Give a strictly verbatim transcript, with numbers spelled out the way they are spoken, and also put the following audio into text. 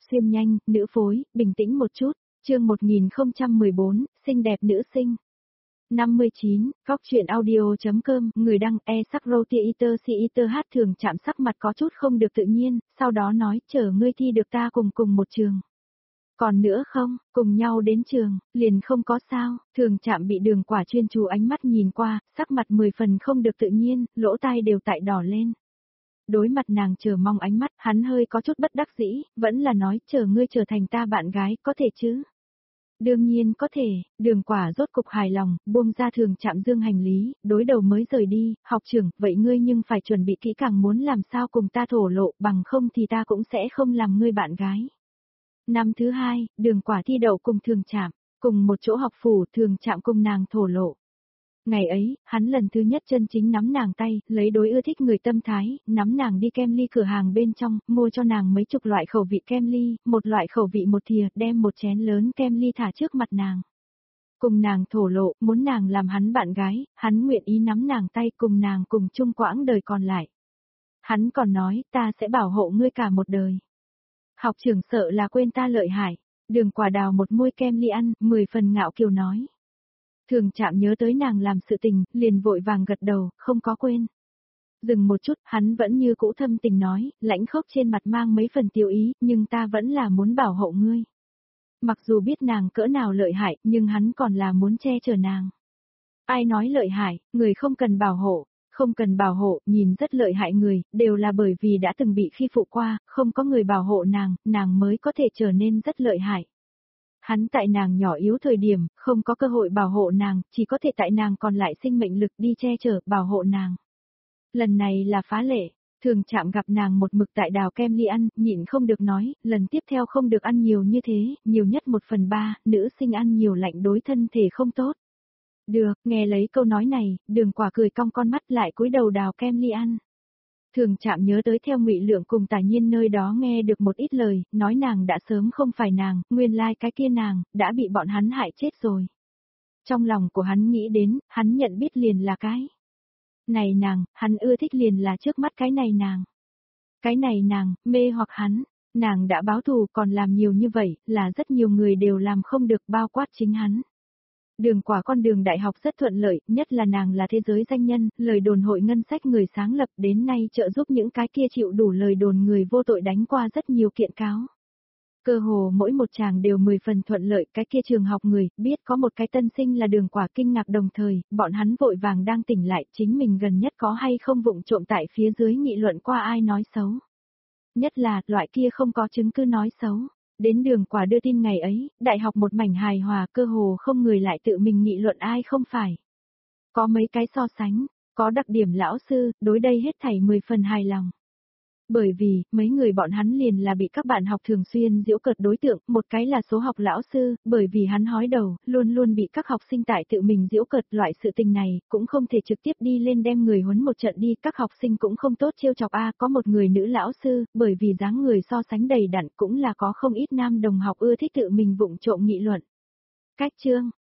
xuyên nhanh, nữ phối, bình tĩnh một chút, chương một nghìn không trăm mười bốn, xinh đẹp nữ sinh. năm mươi chín, góc truyện audio.com, người đăng e sắc roti iter si iter hát thường chạm sắc mặt có chút không được tự nhiên, sau đó nói chờ ngươi thi được ta cùng cùng một trường. Còn nữa không, cùng nhau đến trường, liền không có sao, thường chạm bị Đường Quả chuyên chú ánh mắt nhìn qua, sắc mặt mười phần không được tự nhiên, lỗ tai đều tại đỏ lên. Đối mặt nàng chờ mong ánh mắt, hắn hơi có chút bất đắc dĩ, vẫn là nói chờ ngươi trở thành ta bạn gái, có thể chứ? Đương nhiên có thể, Đường Quả rốt cục hài lòng, buông ra thường chạm dương hành lý, đối đầu mới rời đi, học trưởng, vậy ngươi nhưng phải chuẩn bị kỹ càng muốn làm sao cùng ta thổ lộ, bằng không thì ta cũng sẽ không làm ngươi bạn gái. Năm thứ hai, Đường Quả thi đậu cùng thường chạm, cùng một chỗ học phủ, thường chạm cùng nàng thổ lộ. Ngày ấy, hắn lần thứ nhất chân chính nắm nàng tay, lấy đối ưa thích người tâm thái, nắm nàng đi kem ly cửa hàng bên trong, mua cho nàng mấy chục loại khẩu vị kem ly, một loại khẩu vị một thìa, đem một chén lớn kem ly thả trước mặt nàng. Cùng nàng thổ lộ, muốn nàng làm hắn bạn gái, hắn nguyện ý nắm nàng tay cùng nàng cùng chung quãng đời còn lại. Hắn còn nói, ta sẽ bảo hộ ngươi cả một đời. Học trưởng sợ là quên ta lợi hại, Đường Quả đào một môi kem ly ăn, mười phần ngạo kiều nói. Thường chạm nhớ tới nàng làm sự tình, liền vội vàng gật đầu, không có quên. Dừng một chút, hắn vẫn như cũ thâm tình nói, lãnh khốc trên mặt mang mấy phần tiêu ý, nhưng ta vẫn là muốn bảo hộ ngươi. Mặc dù biết nàng cỡ nào lợi hại, nhưng hắn còn là muốn che chở nàng. Ai nói lợi hại, người không cần bảo hộ, không cần bảo hộ, nhìn rất lợi hại người, đều là bởi vì đã từng bị khi phụ qua, không có người bảo hộ nàng, nàng mới có thể trở nên rất lợi hại. Hắn tại nàng nhỏ yếu thời điểm, không có cơ hội bảo hộ nàng, chỉ có thể tại nàng còn lại sinh mệnh lực đi che chở, bảo hộ nàng. Lần này là phá lệ, thường chạm gặp nàng một mực tại đào kem ly ăn, nhịn không được nói, lần tiếp theo không được ăn nhiều như thế, nhiều nhất một phần ba, nữ sinh ăn nhiều lạnh đối thân thể không tốt. Được, nghe lấy câu nói này, Đường Quả cười cong con mắt lại cúi đầu đào kem ly ăn. Thường chạm nhớ tới theo Ngụy Lượng cùng Tả Nhiên nơi đó nghe được một ít lời, nói nàng đã sớm không phải nàng, nguyên lai cái kia nàng, đã bị bọn hắn hại chết rồi. Trong lòng của hắn nghĩ đến, hắn nhận biết liền là cái. Này nàng, hắn ưa thích liền là trước mắt cái này nàng. Cái này nàng, mê hoặc hắn, nàng đã báo thù còn làm nhiều như vậy, là rất nhiều người đều làm không được bao quát chính hắn. Đường Quả con đường đại học rất thuận lợi, nhất là nàng là thế giới danh nhân, lời đồn hội ngân sách người sáng lập đến nay trợ giúp những cái kia chịu đủ lời đồn người vô tội đánh qua rất nhiều kiện cáo. Cơ hồ mỗi một chàng đều mười phần thuận lợi, cái kia trường học người, biết có một cái tân sinh là Đường Quả kinh ngạc đồng thời, bọn hắn vội vàng đang tỉnh lại chính mình gần nhất có hay không vụng trộm tại phía dưới nghị luận qua ai nói xấu. Nhất là, loại kia không có chứng cứ nói xấu. Đến Đường Quả đưa tin ngày ấy, đại học một mảnh hài hòa cơ hồ không người lại tự mình nghị luận ai không phải. Có mấy cái so sánh, có đặc điểm lão sư, đối đây hết thảy mười phần hài lòng. Bởi vì, mấy người bọn hắn liền là bị các bạn học thường xuyên giễu cợt đối tượng, một cái là số học lão sư, bởi vì hắn hói đầu, luôn luôn bị các học sinh tại tự mình giễu cợt loại sự tình này, cũng không thể trực tiếp đi lên đem người huấn một trận đi, các học sinh cũng không tốt trêu chọc a, có một người nữ lão sư, bởi vì dáng người so sánh đầy đặn cũng là có không ít nam đồng học ưa thích tự mình vụng trộm nghị luận. Cách chương,